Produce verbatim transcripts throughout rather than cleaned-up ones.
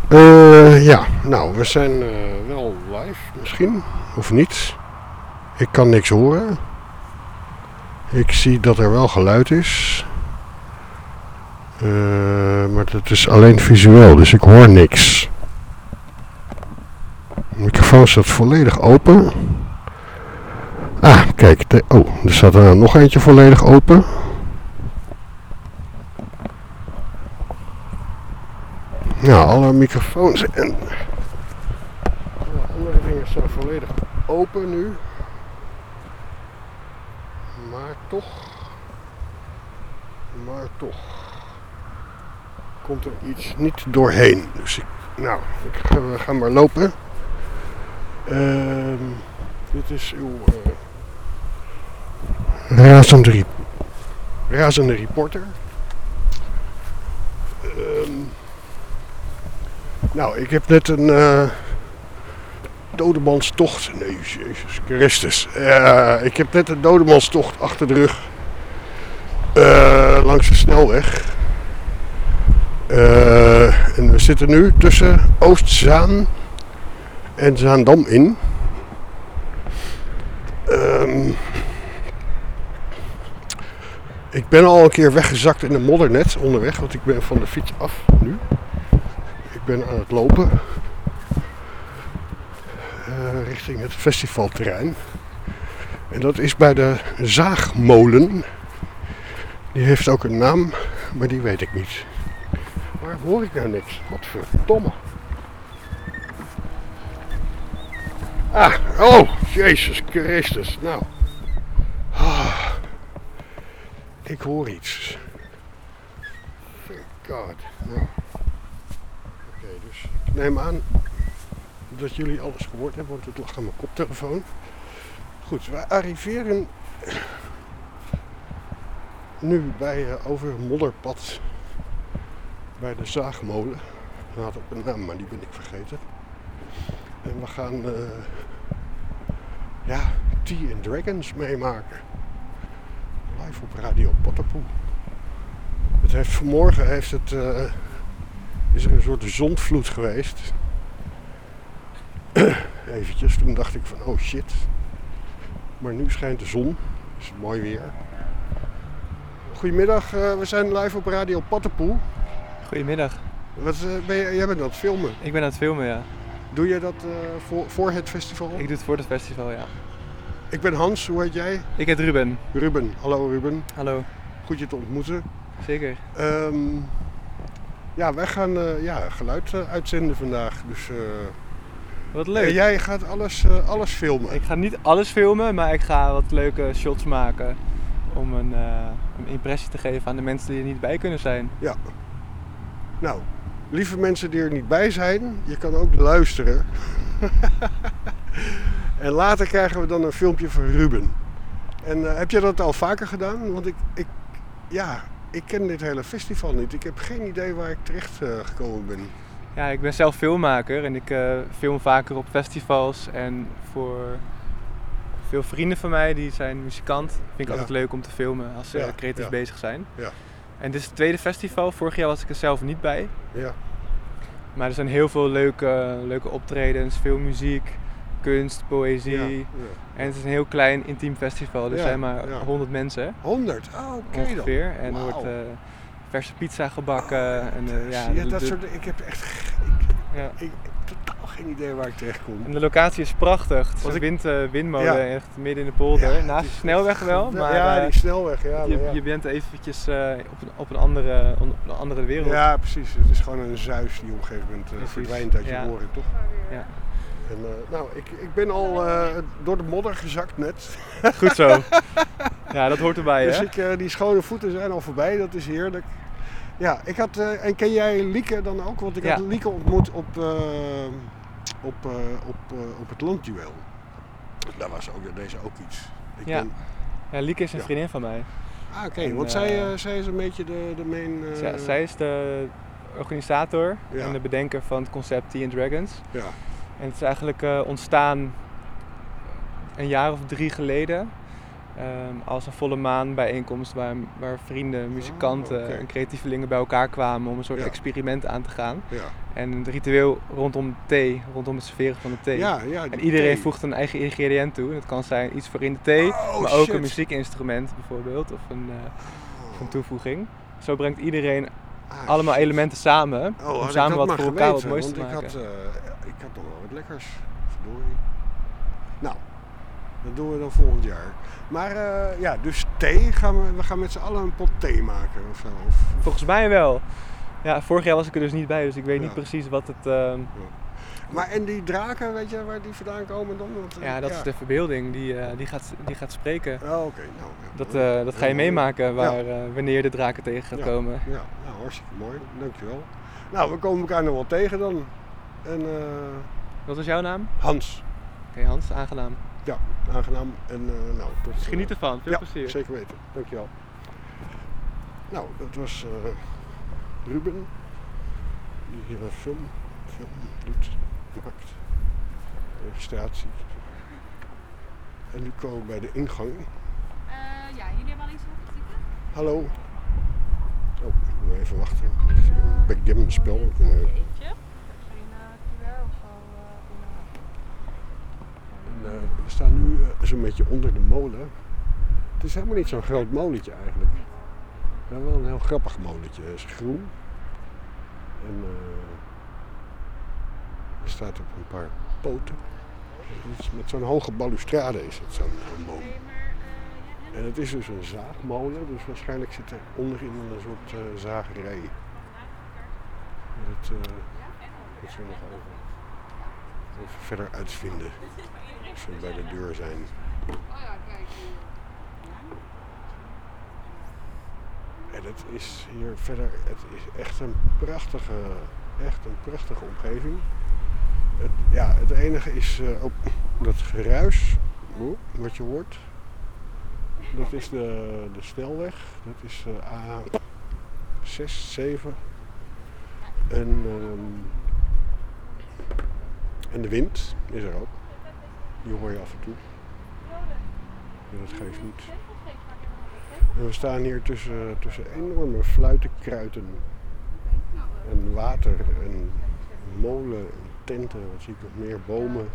Uh, ja, nou, we zijn uh, wel live misschien, of niet. Ik kan niks horen. Ik zie dat er wel geluid is. Uh, maar het is alleen visueel, dus ik hoor niks. De microfoon staat volledig open. Ah, kijk, de, oh, er staat er nog eentje volledig open. Nou, alle microfoons en alle andere dingen zijn volledig open nu. Maar toch, maar toch komt er iets niet doorheen. Dus ik, nou, ik ga, we gaan maar lopen. Uh, dit is uw uh, razende, re- razende reporter. Uh, Nou, ik heb net een uh, dodemanstocht. Nee, Jezus Christus. Uh, ik heb net een dodemanstocht achter de rug. Uh, langs de snelweg. Uh, en we zitten nu tussen Oostzaan en Zaandam in. Um, ik ben al een keer weggezakt in een moddernet onderweg, want ik ben van de fiets af nu. Ik ben aan het lopen uh, richting het festivalterrein. En dat is bij de Zaagmolen. Die heeft ook een naam, maar die weet ik niet. Waar hoor ik nou niks? Wat verdomme. Ah, oh, Jezus Christus. Nou. Ah, ik hoor iets. Thank God. Nou. Dus ik neem aan dat jullie alles gehoord hebben, want het lag aan mijn koptelefoon. Goed, wij arriveren nu bij uh, over een modderpad bij de Zaagmolen. Dat had ook een naam, maar die ben ik vergeten. En we gaan uh, ja, Tea and Dragons meemaken. Live op Radio Patapoe. Het heeft vanmorgen heeft het... Uh, is er een soort zondvloed geweest. Eventjes, toen dacht ik van oh shit. Maar nu schijnt de zon. Is mooi weer. Goedemiddag, uh, we zijn live op Radio Patapoe. Goedemiddag. Wat, uh, ben je, jij bent aan het filmen? Ik ben aan het filmen, ja. Doe je dat uh, voor, voor het festival? Ik doe het voor het festival, ja. Ik ben Hans, hoe heet jij? Ik heet Ruben. Ruben, hallo Ruben. Hallo. Goed je te ontmoeten. Zeker. Um, Ja, wij gaan uh, ja, geluid uh, uitzenden vandaag. Dus, uh, wat leuk. En jij gaat alles, uh, alles filmen. Ik ga niet alles filmen, maar ik ga wat leuke shots maken. Om een, uh, een impressie te geven aan de mensen die er niet bij kunnen zijn. Ja. Nou, lieve mensen die er niet bij zijn, je kan ook luisteren. En later krijgen we dan een filmpje van Ruben. En uh, heb jij dat al vaker gedaan? Want ik, ik ja... Ik ken dit hele festival niet. Ik heb geen idee waar ik terecht uh, gekomen ben. Ja, ik ben zelf filmmaker en ik uh, film vaker op festivals. En voor veel vrienden van mij, die zijn muzikant, vind ik ja. altijd leuk om te filmen als ze ja, creatief ja. bezig zijn. Ja. En dit is het tweede festival. Vorig jaar was ik er zelf niet bij. Ja. Maar er zijn heel veel leuke, leuke optredens, veel muziek, kunst, poëzie. Ja, ja. En het is een heel klein, intiem festival. Er ja, zijn maar ja. honderd mensen. honderd? Oh, oké okay ongeveer. Dan. En er wow. wordt uh, verse pizza gebakken. Oh, en, uh, ja, ja, de, dat de, soort, ik heb echt ik, ja. ik, ik heb totaal geen idee waar ik terecht kom. En de locatie is prachtig. Het is een ik... wind, uh, windmolen ja. echt midden in de polder. Ja, Naast de snelweg wel. Maar, ja, die snelweg. Ja, je, ja. je bent eventjes uh, op, een, op, een andere, op een andere wereld. Ja, precies. Het is gewoon een zuis die op een gegeven moment uh, verdwijnt uit je ja. oren, toch? Ja. En, uh, nou, ik, ik ben al uh, door de modder gezakt net. Goed zo. Ja, dat hoort erbij, dus hè? Ik, uh, die schone voeten zijn al voorbij, dat is heerlijk. Ja, ik had, uh, en ken jij Lieke dan ook? Want ik ja. had Lieke ontmoet op, uh, op, uh, op, uh, op het landduel. Daar was ook deze ook iets. Ik ja. ben... ja, Lieke is een ja. vriendin van mij. Ah, oké, okay. want uh, zij, uh, zij is een beetje de, de main... Uh... Zij, zij is de organisator ja. en de bedenker van het concept Tea and Dragons. Ja. En het is eigenlijk uh, ontstaan een jaar of drie geleden. Um, als een volle maan bijeenkomst waar, waar vrienden, muzikanten oh, okay. en creatievelingen bij elkaar kwamen om een soort ja. experiment aan te gaan. Ja. En het ritueel rondom thee, rondom het serveren van de thee. Ja, ja, en iedereen thee. voegt een eigen ingrediënt toe. Het kan zijn iets voor in de thee, oh, maar ook shit. een muziekinstrument bijvoorbeeld of een, uh, of een toevoeging. Zo brengt iedereen ah, allemaal shit. elementen samen oh, om samen wat voor geweten, elkaar wat moois te want maken. Ik had, uh, ik had nog wel wat lekkers. Verdorie. Nou, dat doen we dan volgend jaar. Maar uh, ja, dus thee, gaan we, we gaan met z'n allen een pot thee maken of zo. Of, Volgens mij wel. Ja, vorig jaar was ik er dus niet bij, dus ik weet ja. niet precies wat het... Uh... Ja. Maar en die draken, weet je waar die vandaan komen dan? Want, uh, ja, dat ja. is de verbeelding, die, uh, die, gaat, die gaat spreken. Oh, oké. Okay. Nou, ja, dat, uh, dat ga je meemaken waar, ja. uh, wanneer je de draken tegen gaat ja. komen. Ja, nou, hartstikke mooi. Dankjewel. Nou, we komen elkaar nog wel tegen dan. En, uh... Wat is jouw naam? Hans. Oké, okay, Hans, aangenaam. Ja, aangenaam. En uh, nou, tot... Uh... Geniet ervan, veel ja, plezier. Zeker weten. Dankjewel. Nou, dat was uh, Ruben. Die hier een film, film doet, maakt. Registratie. En nu komen we bij de ingang. Uh, ja, jullie hebben al iets wat typen? Hallo. Oh, ik moet even wachten. Ik zie een backgammon spel. Eentje. Geen uh, Q R of zo. Uh, en, uh, we staan nu uh, zo'n beetje onder de molen. Het is helemaal niet zo'n groot molentje eigenlijk. Ja, wel een heel grappig molentje. Het is groen. En uh, er staat op een paar poten. Met zo'n hoge balustrade is het zo'n molen. En het is dus een zaagmolen, dus waarschijnlijk zit er onderin een soort uh, zagerij. Dat uh, moeten we nog even, even verder uitvinden als we bij de deur zijn. En het is hier verder, het is echt een prachtige, echt een prachtige omgeving. Het, ja, het enige is uh, ook dat geruis, oh, wat je hoort. Dat is de, de snelweg, dat is uh, A zes, zeven. En, um, en de wind is er ook. Die hoor je af en toe. En dat geeft niet. En we staan hier tussen, tussen enorme fluitenkruiten en water en molen en tenten, wat zie ik nog meer, bomen.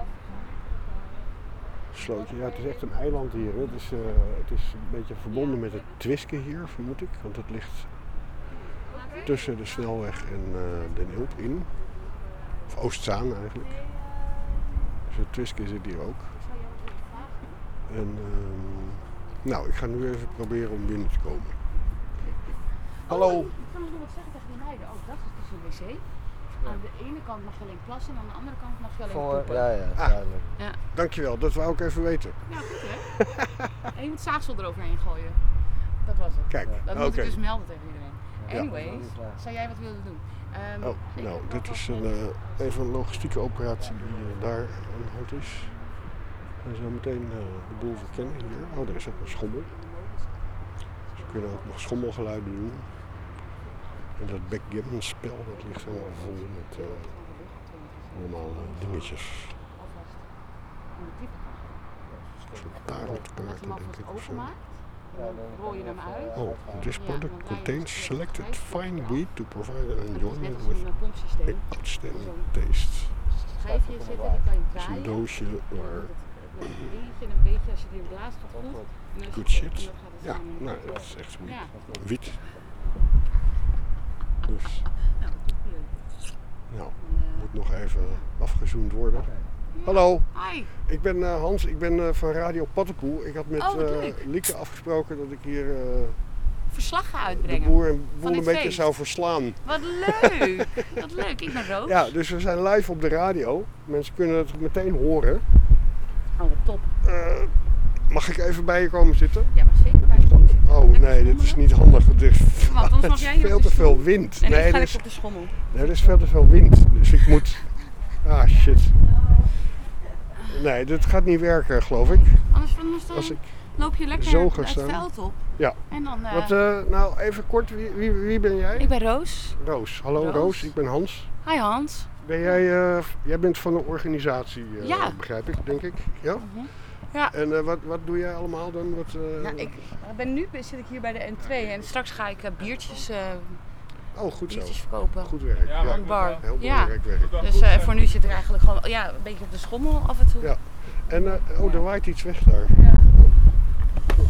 Slootje. Ja, het is echt een eiland hier. Hè. Het, is, uh, het is een beetje verbonden met het Twiske hier, vermoed ik. Want het ligt tussen de snelweg en uh, Den Ilp in. Of Oostzaan eigenlijk. Dus het Twiske zit hier ook. En uh, nou, ik ga nu even proberen om binnen te komen. Hallo! Oh, ik kan nog wat zeggen tegen die meiden. Oh, dat is dus een wc. Aan de ene kant mag je alleen plassen en aan de andere kant mag je alleen Voor, poepen. ja, ja, Ah. duidelijk. Ja. Dankjewel, dat wou ik even weten. Ja, goed hè? En je moet zaagsel eroverheen gooien. Dat was het. Kijk, Dat oké. moet ik dus melden tegen iedereen. Ja. Anyways, zou jij wat willen doen? Um, Oh, nou, dit is een, uh, even een logistieke operatie die uh, daar aan de hand is. En zo meteen uh, de boel verkennen hier. Oh, daar is ook een schommel. Dus we kunnen ook nog schommelgeluiden doen. En dat backgammon spel, dat ligt helemaal vol met uh, allemaal uh, dingetjes. Zo'n tarotkaarten, denk ik of zo. Rol je hem uit. Oh, this product contains selected fine wheat to provide an enjoyment Net with als een pompsysteem. outstanding taste. Schijfje zitten, die kan je Het is een draaien. doosje waar Een beetje, een beetje als je erin blaast gaat goed. En als good je- shit. en dan gaat het Ja, samen. nou, dat is echt Ja. wit. Dus, Nou, dat doe je. nou, En, eh, moet nog even afgezoomd worden. Hallo, Hi. ik ben uh, Hans, ik ben uh, van Radio Paddenpoel. Ik had met Oh, wat uh, leuk. Lieke afgesproken dat ik hier uh, Verslag ga de uitbrengen. boer en boel dit een beetje feest. zou verslaan. Wat leuk. Wat leuk. Ik ben Roos. Ja, dus we zijn live op de radio. Mensen kunnen het meteen horen. Oh, wat top. Uh, mag ik even bij je komen zitten? Ja, maar zeker bij je komen zitten. Oh Lekker nee, dit is schommelen. niet handig. Het is, Want anders het mag is jij hier veel op de te veel stoel. wind. En Nee, ik ga er lekker is, op de schommel. nee, er is veel te veel wind. Dus ik moet... Ah, shit. Nee, dit gaat niet werken, geloof ik. Anders, anders dan Als ik loop je lekker zo ga het staan. veld op. Ja. En dan... eh, Wat, uh, nou, even kort, wie, wie, wie ben jij? Ik ben Roos. Roos. Hallo Roos. Roos. ik ben Hans. Hi Hans. Ben jij, uh, jij bent van een organisatie, uh, Ja. begrijp ik, denk ik. Ja? Mhm. Ja. En uh, wat, wat doe jij allemaal dan? Wat, uh... nou, ik ben nu zit ik hier bij de N twee en straks ga ik uh, biertjes, uh, oh, goed biertjes zo. verkopen. Goed werk. Ja, ja. een bar. Heel ja. belangrijk werk. Dus uh, voor nu zit ik eigenlijk gewoon ja, een beetje op de schommel af en toe. Ja. En uh, oh, er waait iets weg daar. Ja. Goed.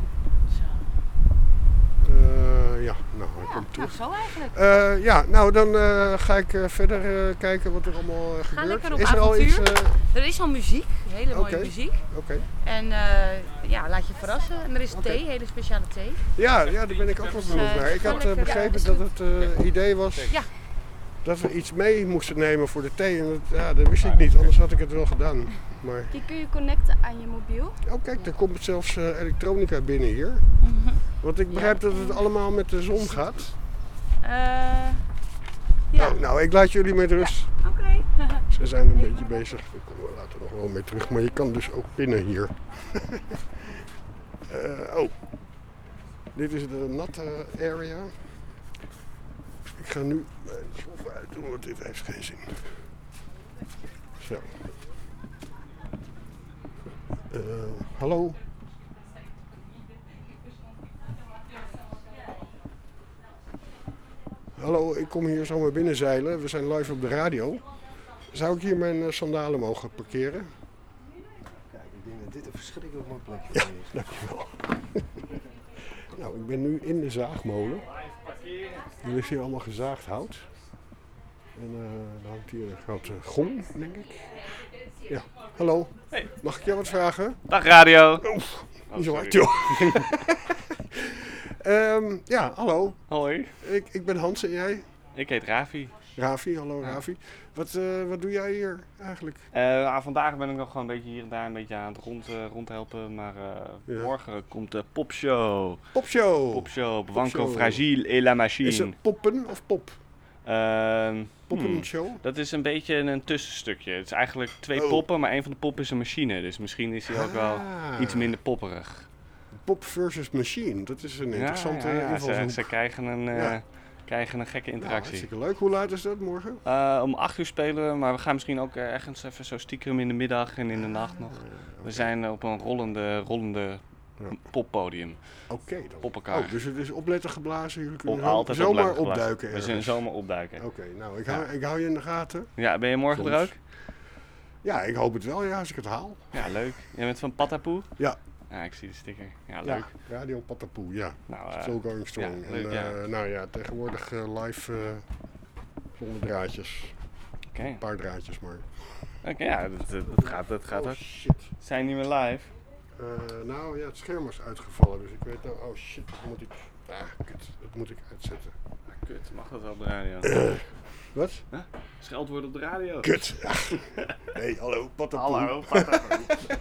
Uh, ja, nou, dan ja, komt het terug. Nou, zo eigenlijk. Uh, ja, nou dan uh, ga ik uh, verder uh, kijken wat er allemaal uh, Ga gebeurt. Op is er avontuur. al iets? Uh... Er is al muziek, hele mooie okay. muziek. Okay. En uh, ja, laat je verrassen. En er is okay. thee, hele speciale thee. Ja, ja, daar ben ik ook wel benieuwd naar. Ik had uh, begrepen dat het uh, idee was ja. dat we iets mee moesten nemen voor de thee. En dat, ja, dat wist ik niet, anders had ik het wel gedaan. Maar... Die kun je connecten aan je mobiel. Oh kijk, er komt zelfs uh, elektronica binnen hier. Mm-hmm. Want ik begrijp ja. dat het allemaal met de zon gaat. Uh, ja. nou, nou, ik laat jullie met rust. Ja. Oké. Okay. Ze zijn een beetje bezig. We komen later nog wel mee terug. Maar je kan dus ook pinnen hier. uh, oh. Dit is de natte area. Ik ga nu mijn sofa uit doen, want dit heeft geen zin. Zo. Uh, hallo. Hallo, ik kom hier zomaar binnen zeilen. We zijn live op de radio. Zou ik hier mijn uh, sandalen mogen parkeren? Kijk, ik denk dat dit een verschrikkelijk mooi plekje voor ja, is. Dankjewel. Nou, ik ben nu in de zaagmolen. Er is hier allemaal gezaagd hout. En uh, dan hangt hier een grote gong, denk ik. Ja, hallo. Hey. Mag ik jou wat vragen? Dag radio. Oef, oh, niet zo hard joh. um, ja, hallo. Hoi. Ik, ik ben Hans en jij? Ik heet Ravi. Ravi, hallo ja. Ravi. Wat, uh, wat doe jij hier eigenlijk? Uh, nou, vandaag ben ik nog gewoon een beetje hier en daar een beetje aan het rond, uh, rondhelpen. Maar uh, ja. morgen komt de popshow. Popshow? Popshow op Wanko Fragile et la Machine. Is het poppen of pop? Uh, Poppenshow? Hmm, dat is een beetje een tussenstukje. Het is eigenlijk twee oh. poppen, maar een van de poppen is een machine. Dus misschien is hij ook ah. wel iets minder popperig. Pop versus machine, dat is een interessante ja, ja, ja. invalshoek. Ze, ze krijgen een... Uh, ja. krijgen een gekke interactie. Nou, hartstikke leuk. Hoe laat is dat morgen? Uh, om acht uur spelen we, maar we gaan misschien ook ergens even zo stiekem in de middag en in de nacht nog. Uh, okay. We zijn op een rollende, rollende ja. poppodium. Oké okay, dan. Poppenkar. Oh, dus het is opletten geblazen. Jullie kunnen op, altijd zomaar opduiken. We zullen zomaar opduiken. Oké, okay, nou ik hou, ja. ik hou je in de gaten. Ja, ben je morgen Soms. er ook? Ja, ik hoop het wel, ja, als ik het haal. Ja, leuk. Jij bent van Patapoe? Ja. Ja, ik zie de sticker. Ja, leuk. Ja, Radio Patapoe, ja. Nou, uh, Still going strong. Ja, leuk, en, uh, ja. Nou ja, tegenwoordig uh, live uh, zonder draadjes. Okay. Een paar draadjes maar. Oké, okay, ja, dat, dat gaat, dat gaat oh, ook. Shit. Zijn niet meer live? Uh, nou ja, het scherm is uitgevallen, dus ik weet nou, oh shit, dat moet ik, ah, kut, dat moet ik uitzetten. Ah, kut, mag dat wel op de radio? Uh, wat? Huh? Scheldwoord op de radio? Kut. Hey, hallo, Patapoe. Hallo, Patapoe.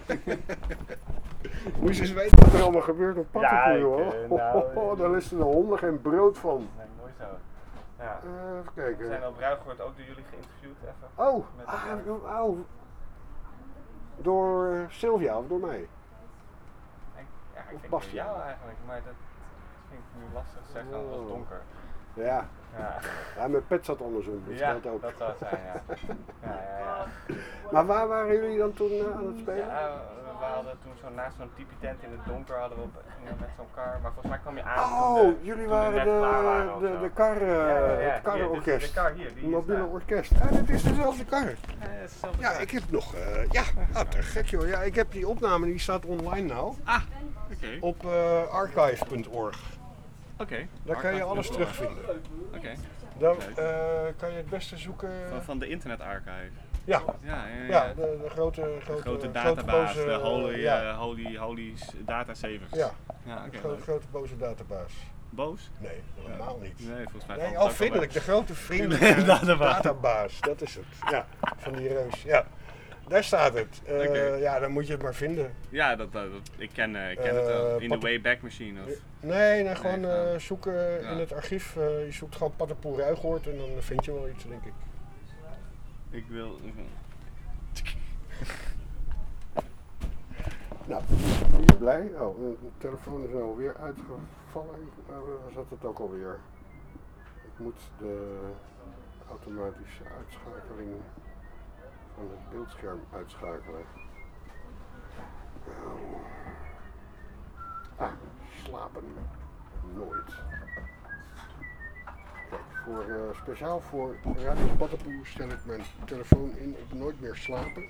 Moet je eens weten wat er allemaal gebeurt op Patapoe, ja, hoor. Uh, nou, oh, oh, daar lusten de honden geen brood van. Nee, mooi zo. Ja. Uh, even kijken. We zijn op Ruigoord ook door jullie geïnterviewd even. Oh, ah, oh. Door uh, Sylvia of door mij? Ik, ja, ik of denk Bastien? door jou eigenlijk, maar dat vind ik nu lastig te zeggen, want het was donker. Ja. Ja. Ja, mijn pet zat andersom, dat ja, ook. dat zou het zijn, ja. ja, ja, ja. Maar waar waren jullie dan toen uh, aan het spelen? Ja, we hadden toen zo naast zo'n tipi-tent in het donker hadden we op, met zo'n kar, maar volgens mij kwam je aan Oh, toen de, jullie toen waren de, waren de, de kar, uh, ja, ja, ja. het karrenorkest. De kar hier, die mobiele orkest. Ah, dit is dezelfde kar. Ja, dat is dezelfde ja kar. ik heb nog, uh, ja, ah, te gek joh. Ja, ik heb die opname, die staat online nou. Ah, oké. Okay. Op uh, archive punt org. Oké. Okay. Daar kan je alles terugvinden. Oké. Okay. Dan uh, kan je het beste zoeken... Van, van de Internet Archive? Ja. Ja, ja, ja. ja de, de grote... grote de grote uh, database, grote boze, de holy, uh, ja. holy, holy data savers. Ja, ja okay, de grote, grote boze database. Boos? Nee, helemaal niet. Nee, volgens mij nee, oh, vriendelijk, de grote vriendelijke database. database. Dat is het. Ja, van die reus. Ja. Daar staat het. Uh, okay. Ja, dan moet je het maar vinden. Ja, dat, dat, dat, ik ken, uh, ik ken uh, het wel. In de Wayback Machine of? Nee, nou, gewoon nee, uh, zoeken ja. in het archief. Uh, je zoekt gewoon Patapoe Ruigoord en dan vind je wel iets, denk ik. Ik wil... Nou, ben je blij? Oh, de telefoon is alweer uitgevallen. Waar zat het ook alweer? Ik moet de automatische uitschakeling van het beeldscherm uitschakelen. Ah, slapen nooit. Kijk, voor, uh, speciaal voor Radio Paddenpoel stel ik mijn telefoon in op nooit meer slapen.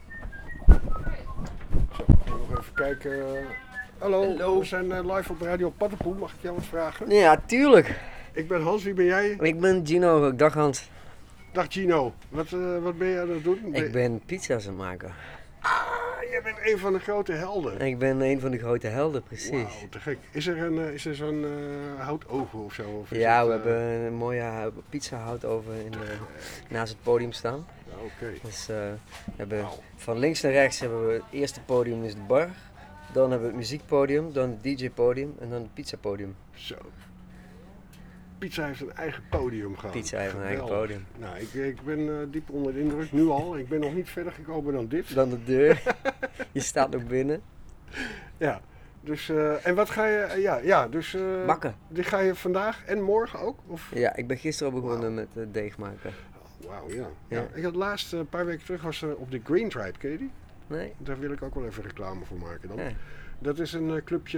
Zo, nog even kijken. Hallo, Hallo. we zijn uh, live op Radio Paddenpoel. Mag ik jou wat vragen? Ja, tuurlijk. Ik ben Hans, wie ben jij? Ik ben Gino. Dag Hans. Dag Gino, wat, uh, wat ben jij aan het doen? Ik ben pizza's aan het maken. Ah, jij bent een van de grote helden. Ik ben een van de grote helden, precies. Wauw, te gek. Is er, een, uh, is er zo'n uh, houtoven of zo? Of is Ja, het, we uh... hebben een mooie hu- pizzahout-oven in de, naast het podium staan. Oké. Okay. Dus uh, we hebben van links naar rechts hebben we het eerste podium is de bar. Dan hebben we het muziekpodium, dan het D J-podium en dan het pizzapodium. Zo. Pizza heeft een eigen podium gehad. Pizza heeft een eigen Geweldig. podium. Nou, ik, ik ben uh, diep onder de indruk, nu al. Ik ben nog niet verder gekomen dan dit. Dan de deur. Je staat nog binnen. Ja. Dus, uh, en wat ga je, uh, ja, ja, dus... Uh, Bakken. Die ga je vandaag en morgen ook? Of? Ja, ik ben gisteren al begonnen Wauw. met uh, deeg maken. Wauw, ja. Ja. ja. Ik had laatst, uh, een paar weken terug, was er op de Green Tribe, ken je die? Nee? Daar wil ik ook wel even reclame voor maken dan. Ja. Dat is een uh, clubje...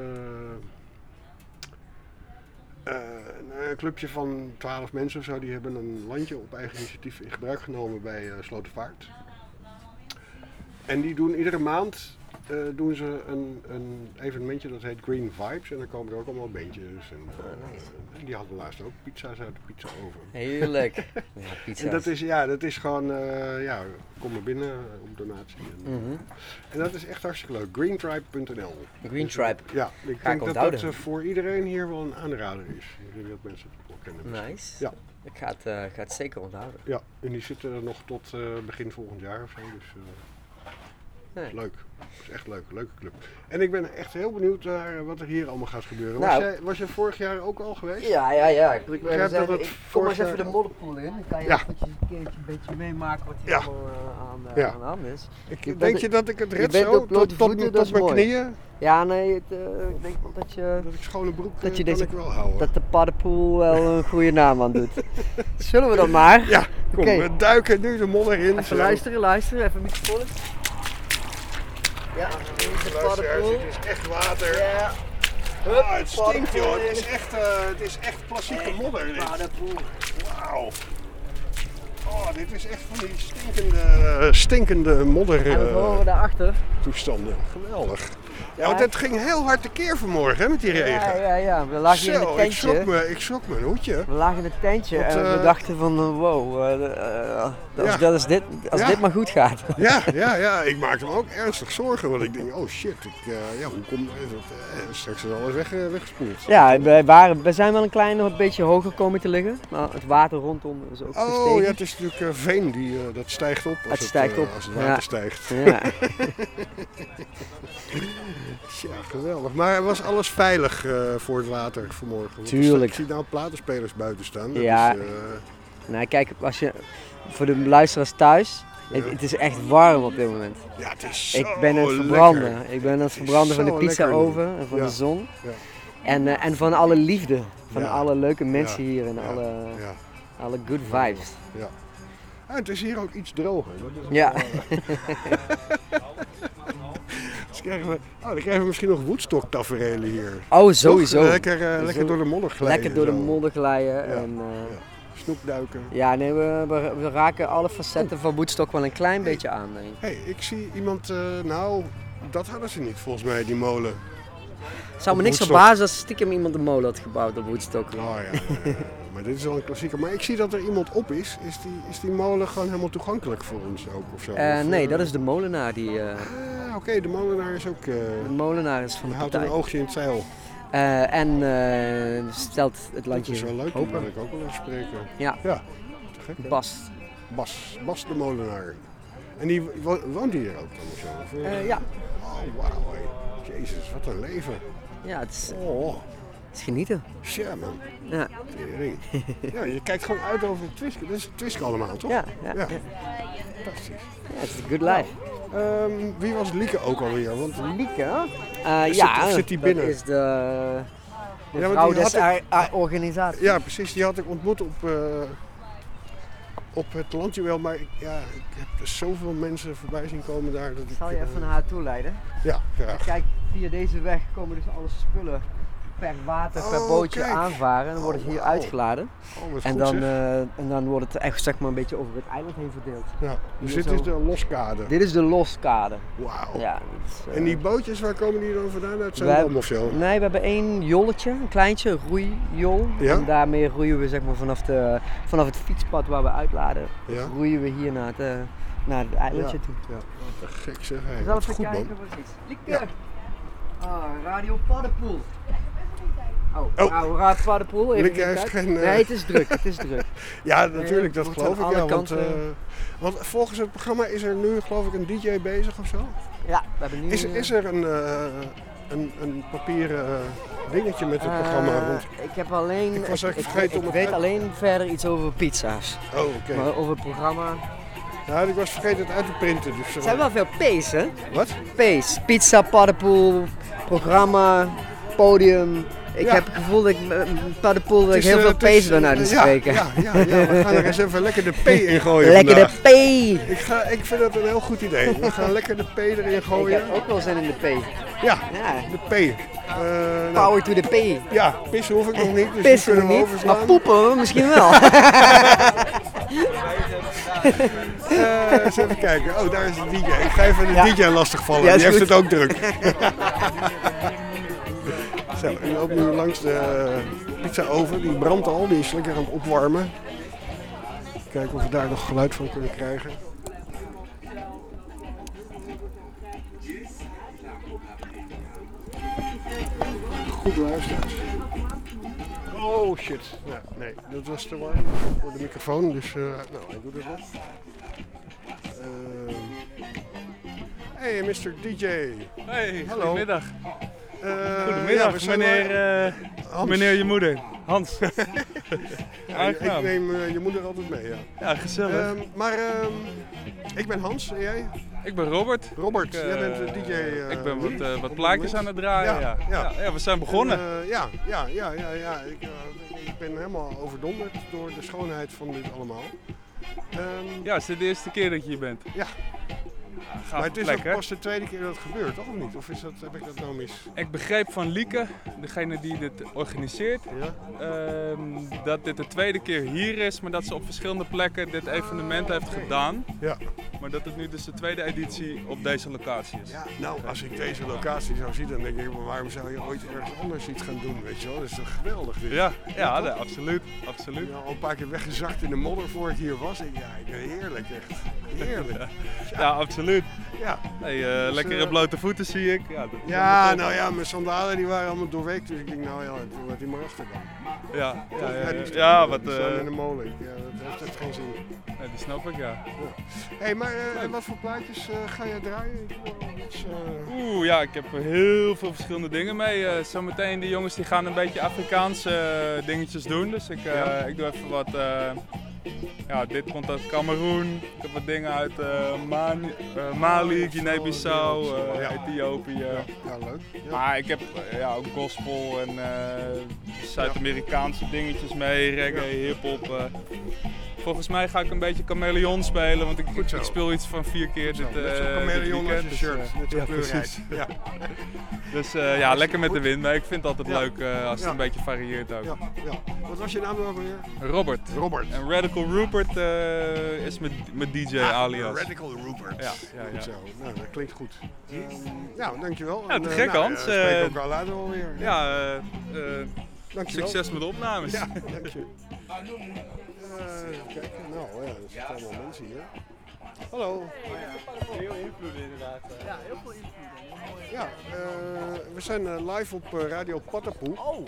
Uh, een clubje van twaalf mensen of zo, die hebben een landje op eigen initiatief in gebruik genomen bij uh, Slotervaart. En die doen iedere maand uh, doen ze een, een evenementje dat heet Green Vibes en dan komen er ook allemaal bandjes. En, uh, en die hadden laatst ook pizza's uit de pizza oven. Heerlijk. Ja, pizza's. En dat is, ja, dat is gewoon, uh, ja, kom maar binnen op donatie. En, Mm-hmm. en dat is echt hartstikke leuk. greentribe punt n l. Green Tribe. Ja, ik Ga ik denk dat onthouden. dat uh, voor iedereen hier wel een aanrader is. Ik denk dat mensen het ook wel kennen. misschien. Nice. Ja. Ik ga het, uh, ga het zeker onthouden. Ja, en die zitten er nog tot uh, begin volgend jaar of zo. Dus uh, Nee. leuk. Dat is echt leuk. Leuke club. En ik ben echt heel benieuwd naar uh, wat er hier allemaal gaat gebeuren. Was, Nou. jij, was jij vorig jaar ook al geweest? Ja, ja, ja. Ik, Ik begrijp dat het ik, kom vorig maar eens even jaar- de modderpoel in. Dan kan je Ja. eventjes een keertje een beetje meemaken wat hier Ja. allemaal uh, aan, uh, Ja. aan de hand is. Ik, Je denk bent- je dat ik het je red bent zo? op blote Tot, tot, voeten, tot dat is mijn mooi. knieën? Ja, nee, het, uh, ik denk wel dat je, Dat ik schone broek Dat dat je kan deze- ik wel houden. dat de paddenpoel wel een goede naam aan doet. Zullen we dan maar? Ja, kom, Oké. we duiken nu de modder in. Even zo. luisteren, luisteren, even een microfoon. Ja, deze Luisteraars, paddenpoel. het is echt water. Ja, Ah, het stinkt paddenpoel joh, het in. is echt, uh, het is echt klassieke modder dit. Paddenpoel. Wauw. Oh, dit is echt van die stinkende, uh, stinkende modder En wat horen we uh, daarachter? toestanden. Geweldig. Ja, want het ging heel hard tekeer vanmorgen hè, met die regen. Ja, ja, ja. We lagen hier in Zo, het ik schrok, tentje. me, ik schrok me een hoedje. We lagen in het tentje Want, en we eh, dachten van uh, wow, uh, uh, als, Ja. dat is dit, als Ja. dit maar goed gaat. Ja, ja, ja, ik maakte me ook ernstig zorgen. Want ik denk, oh shit, ik, uh, ja, hoe komt is het? Uh, straks is alles weg, uh, weggespoeld. Ja, wij, waren, wij zijn wel een klein nog een beetje hoger komen te liggen, maar het water rondom is ook gestegen. Oh ja, het is natuurlijk uh, veen, die, uh, dat stijgt op als Het stijgt uh, op, als het water ja. stijgt. Ja. Ja, geweldig. Maar was alles veilig uh, voor het water vanmorgen? Want Tuurlijk. Ik zie nou platenspelers buiten staan. Dat Ja. is, uh, Nou kijk, als je, voor de luisteraars thuis, het, Ja. het is echt warm op dit moment. ja, het is zo Ik ben aan het lekker. verbranden. Ik ben aan het verbranden van de zo lekker pizzaoven nu. en van Ja. de zon. Ja. En, uh, en van alle liefde. Van Ja. alle leuke mensen Ja. hier en Ja. alle, Ja, alle good vibes. ja. Ah, het is hier ook iets droger. Dat is ook Ja. wel, uh, dus krijgen we, oh, dan krijgen we misschien nog Woodstock-taferelen hier. Oh, sowieso. Toch? Lekker, uh, lekker Zo- door de modder glijden. Lekker door de zo. modder glijden. Ja. En, uh, Snoepduiken. ja, nee, we, we, we raken alle facetten van Woodstock wel een klein beetje aan. Denk ik. Hé, hey, ik zie iemand, uh, nou, dat hadden ze niet volgens mij, die molen. Het zou me Op niks Woodstock. verbazen als stiekem iemand een molen had gebouwd op Woodstock. Oh ja, ja, ja. Maar dit is wel een klassieker. Maar ik zie dat er iemand op is. Is die, is die molen gewoon helemaal toegankelijk voor ons ook of zo? Uh, Of, nee, uh, dat is de molenaar. Die, uh, Ah, oké, okay, de molenaar is ook... Uh, de molenaar is van die de houdt een partij. oogje in het zeil. Uh, en uh, stelt het Dat landje is wel leuk, die wil open. ik ook wel eens spreken. Ja. Ja, te gek hè? Bas. Bas, Bas de molenaar. En die wo- woont hier ook dan of zo? Of, uh, Uh, ja. Oh, wauw. Hey. Jezus, wat een leven. Ja, het is, Oh, het is genieten. shit man. Ja, Tering. Ja, je kijkt gewoon uit over het Twisk. Dat is het Twisk allemaal, toch? ja, ja. Ja. ja. Fantastisch. Ja, het is a good life. Um, wie was Lieke ook alweer? Want Lieke? Uh, Zit- ja, of zit die dat binnen? is de, de Ja, want vrouw die des had ik- ar- ar- organisatie. ja, precies. Die had ik ontmoet op, uh, op het landjuweel, maar ik, ja, ik heb dus zoveel mensen voorbij zien komen daar. Dat Ik zal ik, je uh, even naar haar toe leiden. Ja, graag. Kijk, via deze weg komen dus alle spullen per water, per Oh, bootje kijk. aanvaren. En dan worden ze Oh, hier wauw. uitgeladen. Oh, wat En goed, dan, zeg. uh, en dan wordt het echt zeg maar een beetje over het eiland heen verdeeld. Ja, dus hier dit zo. is de loskade. Dit is de loskade. Wauw. Ja, dit is, uh, En die bootjes, waar komen die dan vandaan? Uit wij- Zandam of zo? Nee, we hebben één jolletje, een kleintje, een roeijol. Ja? En daarmee roeien we zeg maar vanaf, de, vanaf het fietspad waar we uitladen, Ja? roeien we hier naar het, uh, naar het eilandje Ja. toe. Ja, wat een gek zeg. Hey, Zal wat even goed kijken man. wat het is. Lieke! Ja. Ah, Radio Paddenpoel. Oh, Oh. nou, Radio Paddenpoel. Even Lieke heeft kijken. geen, uh, Nee, het is druk, het is druk. Ja, natuurlijk, dat wordt geloof aan ik. Ja, alle want, kanten- uh, want volgens het programma is er nu geloof ik een D J bezig of zo. Ja, we hebben nu... Is, eh, is er een, uh, een, een papieren uh, dingetje met het eh, programma rond? Ik heb alleen... Ik was echt ik, vergeten ik, om ik het weet uit- alleen verder iets over pizza's. Oh, oké. Maar over het programma... Ja, ik was vergeten het uit te printen. Dus, uh, Er zijn wel veel P's, hè? Wat? P's. Pizza, paddenpoel, programma, podium. Ik Ja. heb het gevoel dat ik met paddenpoel dat ik Het is, heel uh, veel het is, P's ben uit uh, te ja, spreken. Ja, ja, ja, we gaan er eens even lekker de P in gooien Lekker vandaag. de P! Ik, ga, ik vind dat een heel goed idee. We gaan lekker de P erin Ik gooien. heb ook wel zin in de P. Ja, Ja. de P. Uh, nou, Power to the P. ja, pissen hoef ik nog niet, dus Pissen die kunnen we niet, overslaan. maar poepen misschien wel. Uh, eens even kijken. Oh, daar is de D J. Ik ga even de Ja. D J lastigvallen. Ja, is Die heeft goed. het ook druk. Zo, ik loop nu langs de pizza oven. Die brandt al. Die is lekker aan het opwarmen. Kijken of we daar nog geluid van kunnen krijgen. Goed luisteren. Oh shit. Ja, nee, dat was te warm voor de microfoon. Dus uh, nou, ik doe dit wel. Uh, hey, mister D J. Hey, Hallo. goedemiddag. Uh, Goedemiddag, ja, we zijn meneer, wel- eh, Hans. meneer je moeder. Hans. Ja, ik Aangenaam. neem uh, je moeder altijd mee, ja. Ja, gezellig. Um, maar um, ik ben Hans en jij? ik ben Robert. Robert, Ik, jij eh, bent de D J. Uh, ik ben wat, uh, op wat het plaatjes moment. aan het draaien. Ja, Ja, ja. ja. ja, we zijn begonnen. En, uh, ja, ja, ja, ja, ja. Ik, uh, ik ben helemaal overdonderd door de schoonheid van dit allemaal. Um, Ja, is dit de eerste keer dat je hier bent? Ja. Gaaf maar het is plek, ook hè? pas de tweede keer dat het gebeurt, toch of niet? Of is dat, heb ik dat nou mis? Ik begreep van Lieke, degene die dit organiseert, Ja? ehm, dat dit de tweede keer hier is, maar dat ze op verschillende plekken dit evenement heeft gedaan. Ja. Maar dat het nu dus de tweede editie op deze locatie is. Ja, nou, als ik deze locatie zou zien, dan denk ik, maar waarom zou je ooit ergens anders iets gaan doen, weet je wel? Dat is toch geweldig dit? Ja, ja, toch? nee, absoluut, Ik absoluut. ben al een paar keer weggezakt in de modder voor ik hier was. Ik, ja, ik ben heerlijk echt. Heerlijk. Ja, absoluut. Ja, Hey, uh, lekkere eh, blote voeten zie ik. Ja, dat is ja allemaal nou ja, mijn sandalen die waren allemaal doorweekt, dus ik denk, nou ja, laat die maar achter dan. top. Ja, ja, ja, die ja, staan, ja, die wat... staan eh, in de molen. Ja, dat heeft echt geen zin. nee, die snap ik, ja. Hé, hey, maar uh, wat voor plaatjes uh, ga jij draaien? Ik wil wel iets, uh... Oeh, ja, ik heb heel veel verschillende dingen mee. Uh, zometeen die jongens die gaan een beetje Afrikaanse uh, dingetjes doen. Dus ik, uh, Ja. ik doe even wat... Uh, ja, dit komt uit Cameroen. Ik heb wat dingen uit uh, Mani, uh, Mali, Guinea-Bissau, uh, Ja. Ethiopië. ja, ja, leuk. Ja. Maar ik heb uh, ja, ook gospel en uh, Zuid-Amerikaanse dingetjes mee, reggae, hip-hop. Uh. Volgens mij ga ik een beetje chameleon spelen, want ik, Goed zo. ik speel iets van vier keer dit, Zo, uh, net zo'n dit chameleon als weekend. je dus, shirt, uh, met zo'n ja, kleurrijk. precies. Ja. Dus uh, ja, lekker met de wind, maar ik vind het altijd Ja. leuk uh, als het Ja. een beetje varieert ook. Ja, ja. Wat was je naam ook alweer? Robert. Robert. En Radical Rupert uh, is mijn, mijn D J Ah, alias. Radical Rupert. Ja, ja, ja. Goed zo. Nou, dat klinkt goed. Um, nou, dankjewel. Ja, En, te eh, gek, nou, Hans. eh, We spreken Eh, elkaar later wel weer. Ja, uh, uh, Dankjewel. succes met de opnames. Ja, dank je. Uh, even kijken. Nou ja, er zitten allemaal mensen hier. Hallo. Heel invloed inderdaad. Ja, heel veel invloed. Ja, uh, we zijn uh, live op uh, Radio Paddenpoel. Oh,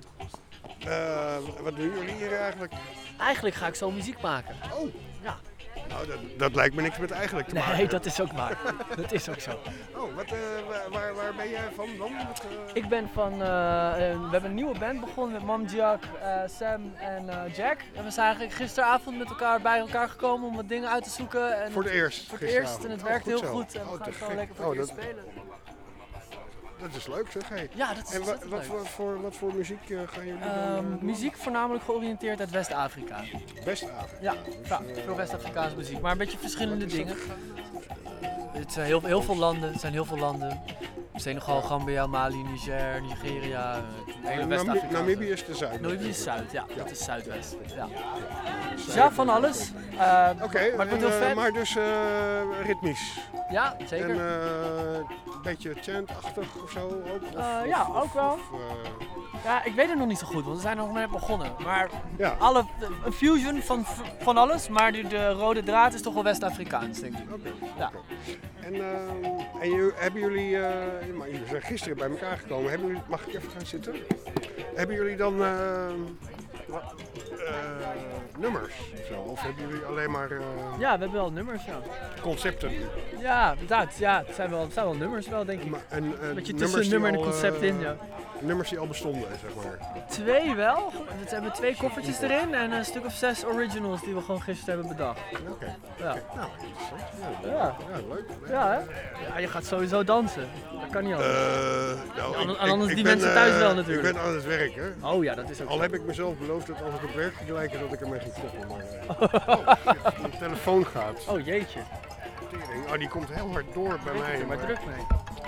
Uh, wat doen jullie hier eigenlijk? eigenlijk ga ik zo muziek maken. Oh. Ja. Nou, dat, dat lijkt me niks met eigenlijk te maken. Nee, dat is ook waar. Dat is ook zo. Oh, wat, uh, waar- waar, waar ben jij van dan? Wat, uh... Ik ben van, uh, uh, we hebben een nieuwe band begonnen met Mam Jack, uh, Sam en uh, Jack. En we zijn eigenlijk gisteravond met elkaar bij elkaar gekomen om wat dingen uit te zoeken. En Voor het eerst? Voor het eerst gisteravond. en het Oh, werkt heel zo. goed. En Oh, we gaan te gewoon gek. lekker voor Oh, het eerst dat- spelen. dat is leuk zeg. Hey. Ja, dat is En wa- ontzettend wat, leuk. voor, voor, wat voor muziek uh, gaan jullie dan? Ehm, uh, doen? muziek voornamelijk georiënteerd uit West-Afrika. West-Afrika. Ja, Dus, ja uh, veel West-Afrikaanse muziek, maar een beetje verschillende wat is dat? dingen. Het zijn heel, heel veel landen, het zijn heel veel landen. Senegal, Gambia, Mali, Niger, Nigeria, uh, het hele Nami- West-Afrikaanse. Namibië is de zuid. Namibië is zuid, ja, Ja. dat is zuidwest. Ja, dus ja van alles. Uh, Oké, maar het wordt en, heel uh, vet. maar dus uh, ritmisch. Ja, zeker. En uh, een beetje chant-achtig of zo ook? Of, Uh, of- ja, of- ook wel. Of, uh, Ja, ik weet het nog niet zo goed, want we zijn nog net begonnen. Maar ja, alle, een fusion van, van alles, maar de, de rode draad is toch wel West-Afrikaans, denk ik. oké. Ja. oké. En, uh, en je, hebben jullie, uh, maar jullie zijn gisteren bij elkaar gekomen, hebben jullie, mag ik even gaan zitten? Hebben jullie dan uh, wat, uh, nummers of zo? Of hebben jullie alleen maar uh, Ja, we hebben wel nummers, ja. concepten? Ja, inderdaad. Ja, het zijn wel, het zijn wel nummers wel, denk ik. Maar- En, uh, Een beetje nummers tussen die nummer en al, een concept uh, in, ja. Nummers die al bestonden, zeg maar. Twee wel. We hebben twee koffertjes erin en een stuk of zes originals die we gewoon gisteren hebben bedacht. Oké. Ja, Nou, interessant. Ja, ja. ja leuk. leuk. Ja, hè? Ja, je gaat sowieso dansen. Dat kan niet anders. Uh, nou, En ik- anders ik- die ik mensen ben, thuis uh, wel natuurlijk. Ik ben aan het werk, hè. Oh ja, dat is ook Al zo. heb ik mezelf beloofd dat als ik op werk ging lijken dat ik ermee ging stoppen. Maar, uh, oh, shit, mijn telefoon gaat. Oh jeetje. Tering. Oh, die komt heel hard door bij Ik mij. heb er maar druk mee.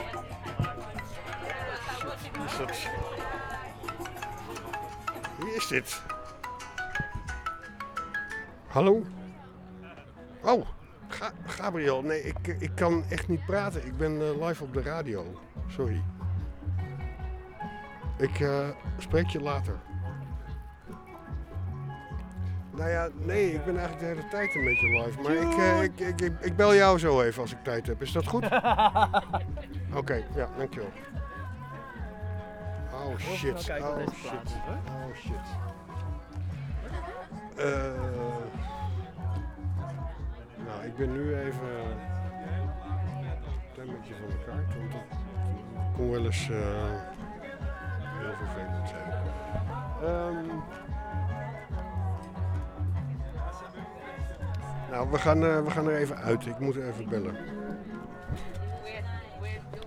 Wie is dat? Wie is dit? Hallo? Oh, Ga- Gabriel. Nee, ik, ik kan echt niet praten. Ik ben uh, live op de radio. Sorry. Ik uh, spreek je later. Nou ja, nee, ik ben eigenlijk de hele tijd een beetje live. Maar ik, uh, ik, ik, ik, ik bel jou zo even als ik tijd heb. Is dat goed? Oké, okay, ja, dankjewel. Oh shit, Even kijken oh op deze shit, plaats, hè? oh shit. Uh, nou, ik ben nu even een klein beetje van de kaart, want dat kon wel eens uh, heel vervelend zijn. Um, nou, we gaan, uh, we gaan er even uit. Ik moet even bellen.